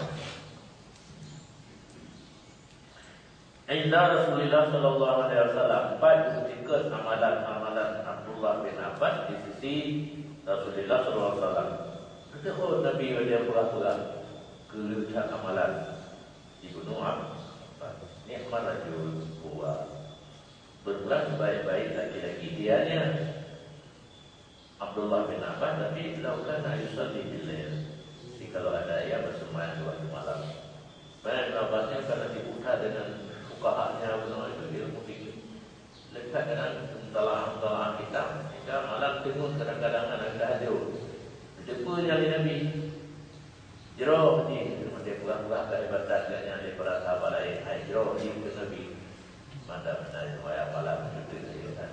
Indah Rasulullah sallallahu alaihi wasallam mencegat amalan Abdullah bin Abbas di sisi Rasulullah sallallahu alaihi wasallam. Kata Nabi dia pura-pura kelebihan amalan Ibnu Abbas. Nikmat rajul kuat berbulan baik-baik lagi-lagi dianya Abdullah bin Abbas tapi lakukan yusalli bil-lail. Jadi kalau ada yang bersemayam waktu malam. Banyak Abbasnya karena dibuka dengan fuqahanya itu ilmu fikih. Lekat dengan mentalaah kita hingga malam tengok kadang-kadang anak tahajud. Jumpa yang Nabi Jeroh ni dia pulang-pulang ke ibadat katanya daripada sahabat lain. Hai jeroh ni ke Nabi. Mana-mana riwayat malam itu kan.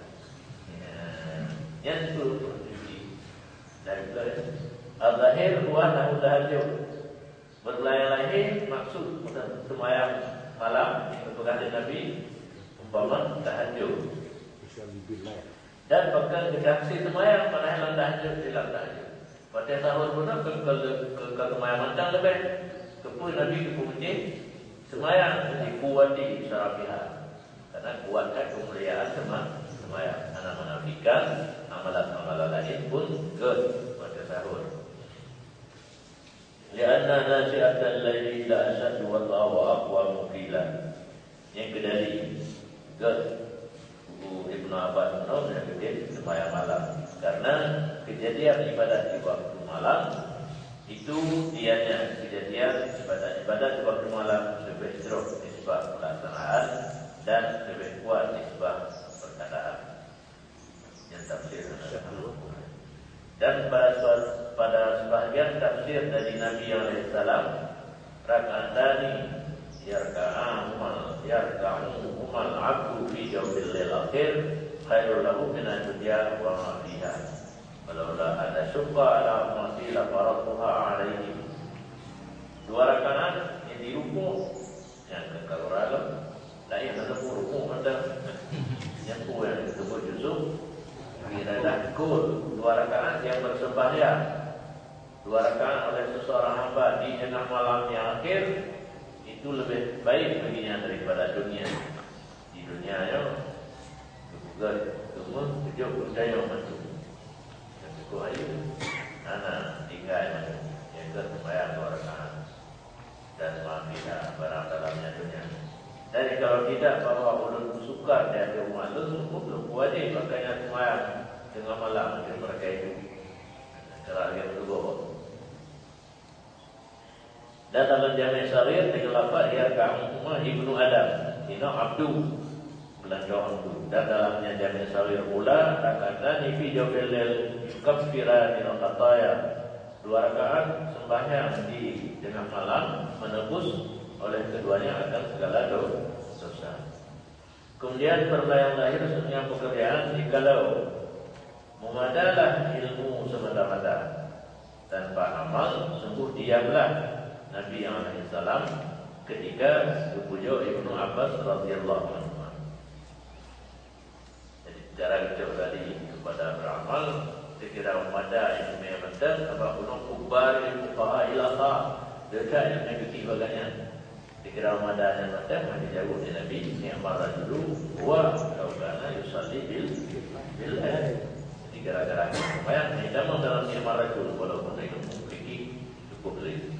Yang itu berfungsi daripada al-zahir huwa nahu tahajud. Berlayar-layar maksud sembahyang malam itu kata Nabi umpama tahajud. Dan bahkan kedaksi sembahyang padahal tahajud tidak tahajud. Pada sahur pun ke sembahyang mancang lebih. Kepun Nabi ke masjid sembahyang dikuati secara pihak. Karena kuatkan kemuliaan sembahyang. Karena menafikan amalan-amalan lain pun pada sahur. Lianna nasi'atan laili la asad wallahu aqwa muqilan. Yang kedali Ibnu Abbas yang kedua sembahyang malam. Karena kejadian ibadat di waktu malam Itu dianya kejadian ibadat waktu malam lebih teruk disebab pelaksanaan dan lebih kuat disebab perkataan yang tafsir. Dan pada sebahagian tafsir dari Nabi SAW, raka'atani yarka'uhumal abdu fi jawfil lail akhir khairul lahu min ad-dunya wa ma fiha. Walaula ada syuqa ala ummati la faratuha alaihi. 2 rakaat yang dirukuk yang kekaluran lain ada rukuk ada yang disebut juzuk kira dah kul. 2 rakaat yang bersembahyang 2 rakaat oleh seseorang hamba di tengah malam yang akhir itu lebih baik baginya daripada dunia. Di dunia yang juga tunggu tujuh budaya masuk. Kau ayu, anak tinggal yang terbayang 2 rakaat dan maafkan barang dalamnya dunia. Jadi kalau tidak bahawa ulun sukar dia ada umat itu belum wajib makanya semayang tengah malam macam mereka itu. Cara yang kedua. Dan dalam Jami' Saghir dengan lafaz yarka'uhuma ibnu Adam, ina abdu belanjaan itu. Dan dalamnya Jami' Saghir pula raka'atani fi jawfil lail yukaffirani al-khataya. 2 rakaat sembahyang di tengah malam menebus oleh keduanya akan segala dosa. Kemudian perbayang lahir sebenarnya pekerjaan jikalau memadalah ilmu semata-mata tanpa amal, sungguh diamlah Nabi SAW ketika dipujuk Ibnu Abbas radhiyallahu anhu. Jadi cara kita tadi kepada beramal sekira umada ilmu yang penting apa gunung kubar ilmu fuqaha ilaqah dekat ilmu fikih bagainya. Sekira umada yang penting hadis jauh dari Nabi ni'mar rajulu wa kana yusalli bil jadi gara-gara supaya kita mau dalam ni'mar rajul walaupun ilmu fikih cukup lagi.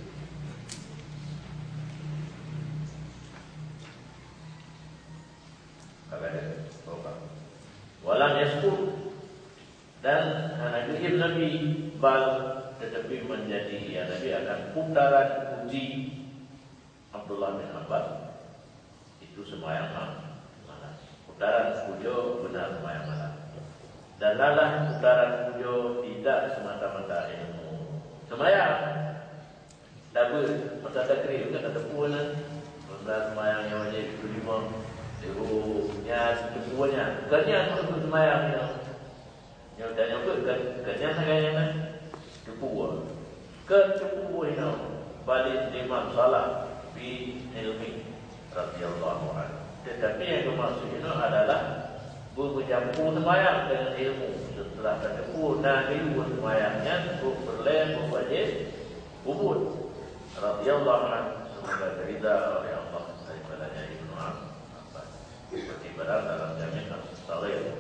Walam yasqut dan Nabi bal tetapi menjadi Nabi akan putaran puji Abdullah bin Abbas itu sembahyang malam. Putaran pujo benar sembahyang malam. Dan lalah putaran pujo tidak semata-mata ilmu. Sembahyang double masa takrib kan ada puan sembahyang yang wajib 5 Ibunya sepupunya kerja untuk semayang yang tanya apa kerja saya sepupu sepupu ini balik imam salah bi ilmi radhiyallahu anhu. Tetapi yang dimaksud ini adalah bercampur semayang dengan ilmu setelah tercampur dan ilmu semayangnya berleh berwajib ubud radhiyallahu anhu semoga ridha oleh Allah daripadanya Ibnu Abbas. Seperti barang dalam Jami' Saghir.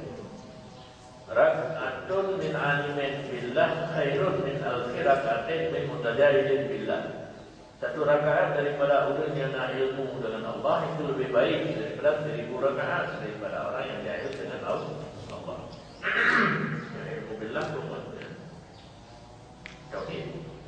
Rak'atun min alimin billah khairun min al-rak'atain min mutajahidin billah. 1 rakaat daripada orang yang nak ilmu dengan Allah itu lebih baik daripada 1000 rakaat daripada orang yang jahil dengan Allah. Ilmu billah itu maksudnya tauhid.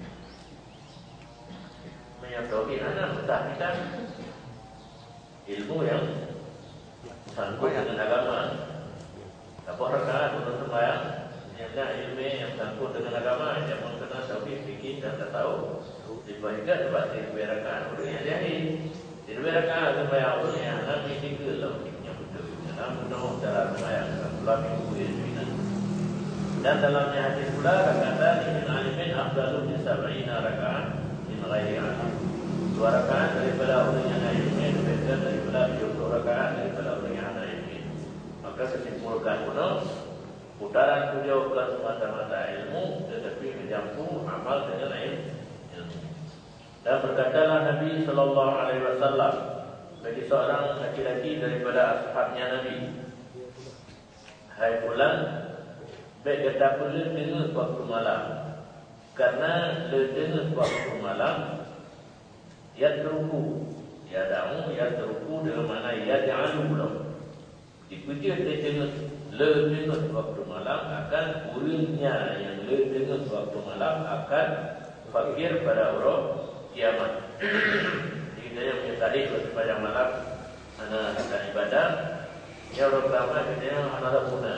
Tauhid adalah mentahkikan ilmu yang sangkut dengan agama. Apa rakaat untuk sembahyang yang ilmu yang sangkut dengan agama yang mengenal tauhid fikih dan tasawuf dibagikan dapat 1000 rakaat orang yang jahil. 1000 rakaat sembahyang orang yang Nabi tiga yang betul. Namun cara sembahyang Allah minggu ini. Dan dalamnya hadis pula rakaat min alimin afdalu min 70 rakaat min ghairi alim. 2 rakaat daripada orang yang ilmu lebih baik daripada 20 rakaat daripada orang yang ada ilmu. Maka kesimpulkan pula putaran puja bukan semata-mata ilmu tetapi mencampur amal dengan ilmu. Dan berkatalah Nabi sallallahu alaihi wasallam bagi seorang laki-laki daripada ashabnya Nabi, hai fulan, baik kata fulan dengar waktu malam, karena le dengar waktu malam yatruku yatruku dengan mana yaj'alu lahu dipuji dia dengar le dengar waktu malam akan urangnya yang le dengar waktu malam akan fakir pada urut kiamat. Jadi kita yang menyertai sepanjang malam anak akan ibadah. Yang orang pertama kita anak punah.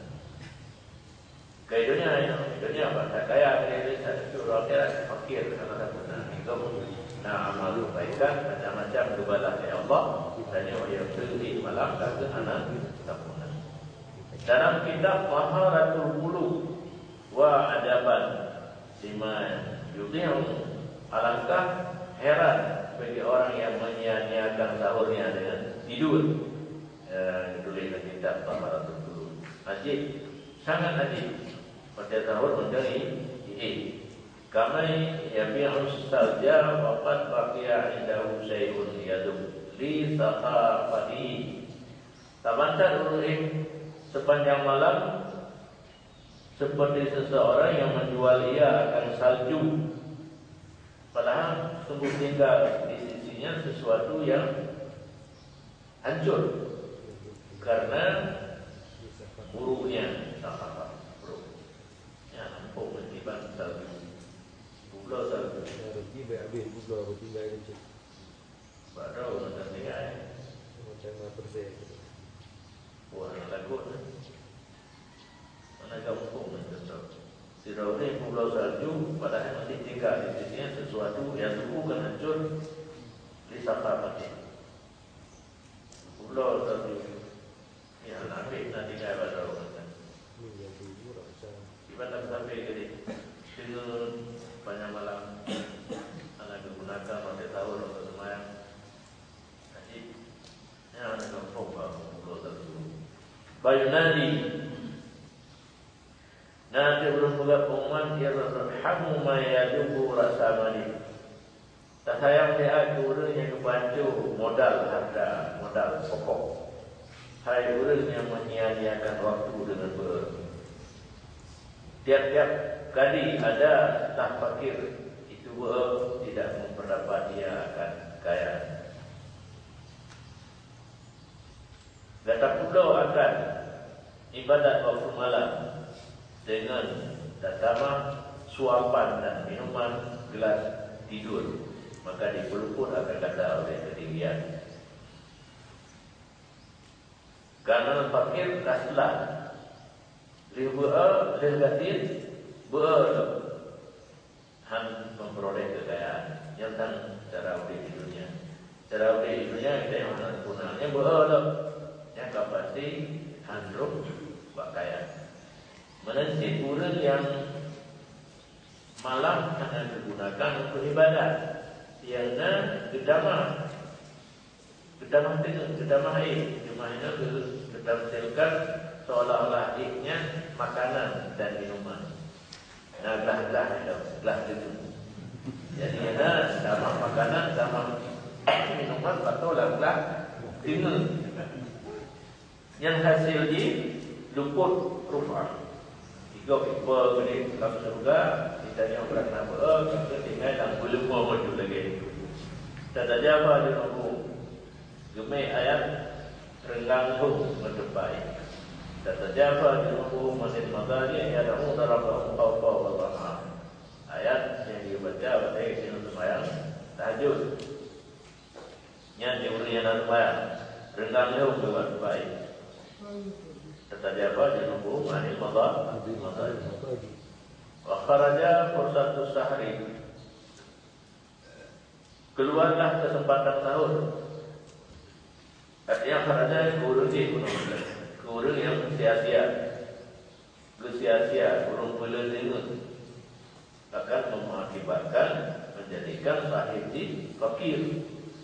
Dunia apa? Tak kaya dia tak orang kaya fakir anak punah. Itu amal kebaikan macam-macam kebalah dari Allah. Dan yang beri malam kata anak punah. Dalam kitab Maharatul Qulub wa Adaban Lima Yudi'un, alangkah heran bagi orang yang menyia-nyiakan sahurnya dengan tidur. Ditulis dalam kitab Maharatul Qulub. Ajib, sangat ajib. Pada sahur mencari kamai yabi'us salja waqad baqiya indahu syai'un yadum li saqafati. Tabantar ulun sepanjang malam seperti seseorang yang menjual ia akan salju, padahal sungguh tinggal di sisinya sesuatu yang hancur karena buruknya buruknya empuk meniban salju, bulan salju habis bulan bertinggal hancur baru nak tinggal macam persen. Wah, takut. Mana kampung macam Sirau ni pulau salju, padahal masih tinggal di sini sesuatu yang tubuh kan hancur di Sabah mati. Pulau salju, ya nanti tinggal pada orang. Ibadah sampai jadi dengan banyak malam anak gunakan pada tahun untuk semayang. Jadi, ya anak kampung pulau salju. Bayunadi nanti belum buka pengumuman yarhamu ma yadubu rasa mani. Tak sayang dia guru yang kebantu modal harta, modal pokok. Hai guru yang menyia-nyiakan waktu dengan tiap-tiap kali ada tak fakir itu tidak memperdapat dia akan kaya. Datang pula akan ibadat waktu malam dengan datang suapan dan minuman gelas tidur, maka dipeluput akan kata oleh ketinggian. Karena fakir kaslah legatin han memperoleh kekayaan yang tentang cara hidup di dunia. Cara hidup di dunia kita yang punahnya yang pasti handrum pakaian. Menensi orang yang malam akan digunakan untuk ibadah. Yang gedamah air. Cuma ini gedamsilkan seolah-olah airnya makanan dan minuman. Nah, gelas itu. Jadi ada sama makanan sama minuman atau gelas tinggal. Yang hasil di luput rufa. Tiga people boleh dalam surga, ditanya orang kenapa, kita tinggal dalam belum maju lagi. Tak ada apa dia mampu. Gemai ayat renggang tu mendepai. Tak ada apa dia mampu masih magari ya dah darabah qawqa wa ta'a. Ayat yang dibaca pada ini sembahyang tahajud. Yang diurian sembahyang renggang tu buat baik. Tetapi apa dia mampu mani madah wa kharaja fursatus sahri. Keluarlah kesempatan sahur. Artinya kharaja kurang yang sia-sia. Sia-sia kurang pelendungan akan mengakibatkan menjadikan sahib di fakir.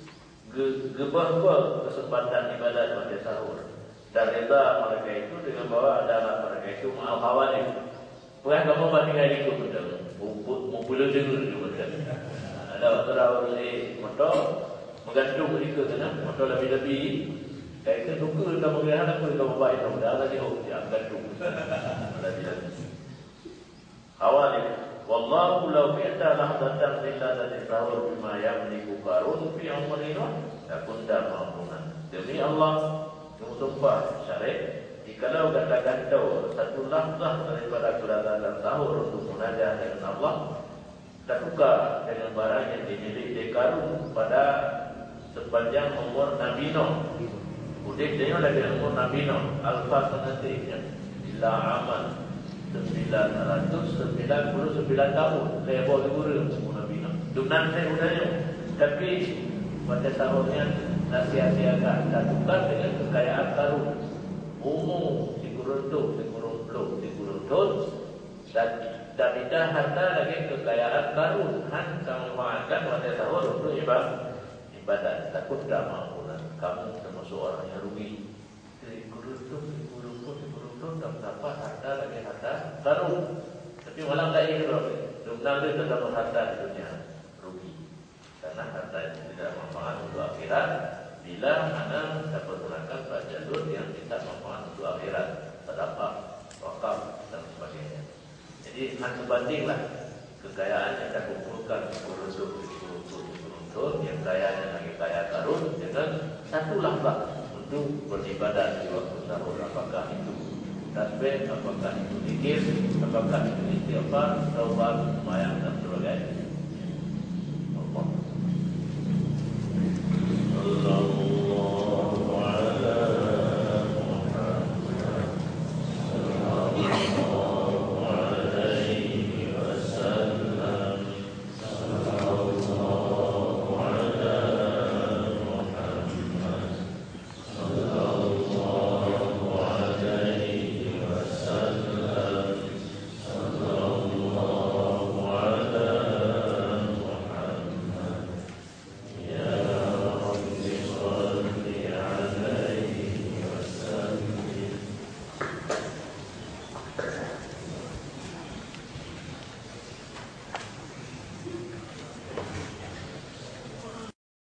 Gebah kesempatan ibadah pada sahur. Dan reda mereka itu dengan bawa ada anak mereka itu maaf awalnya. Pernah kamu bandingkan itu betul. Mumpul dengar itu betul. Ada waktu rawat ni motor menggantung mereka kena motor lebih-lebih. Kayak itu suka kita mengenai apa kita baik. Dah lagi dia gantung. Lebih-lebih. Awalnya, wallahu law bi'ta lahdatan illa dari sahur bima yamliku qarun fi umrina lakunta ma'munan. Demi Allah sumpah syarif, jikalau kata-kata satu lafzah daripada kelazatan sahur untuk munajat dengan Allah, tak suka dengan barang yang dimiliki karun pada sepanjang umur Nabi Nuh. Udik dia lagi umur Nabi Nuh. Alfa sanatnya bila aman 999 tahun. Lebo guru umur Nabi Nuh. Dunan saya udahnya. Tapi pada tahunnya nasihat-nasihat tak suka dengan kekayaan karun. Umum dikuruntuk, dikuruntuk, dikuruntuk. Dan tidak harta lagi kekayaan karun. Han kamu makan pada tahun untuk ibadat. Takut tak mampu. Kamu termasuk orang yang rugi. Dikuruntuk, dikuruntuk, dikuruntuk. Tak dapat harta lagi harta karun. Tapi malam tak ingin berapa. Dunia itu tetap harta di dunia. Rugi. Karena harta itu tidak manfaat untuk akhirat. Bila mana dapat gunakan pada jalur yang tidak manfaat untuk akhirat. Sedekah, wakaf dan sebagainya. Jadi sebandinglah kekayaan yang kita kumpulkan dikuruntuk, yang kayanya lagi kaya karun dengan satu langkah untuk beribadah di waktu sahur. Apakah itu tasbih, apakah itu zikir, apakah itu istighfar, taubat, sembahyang dan sebagainya.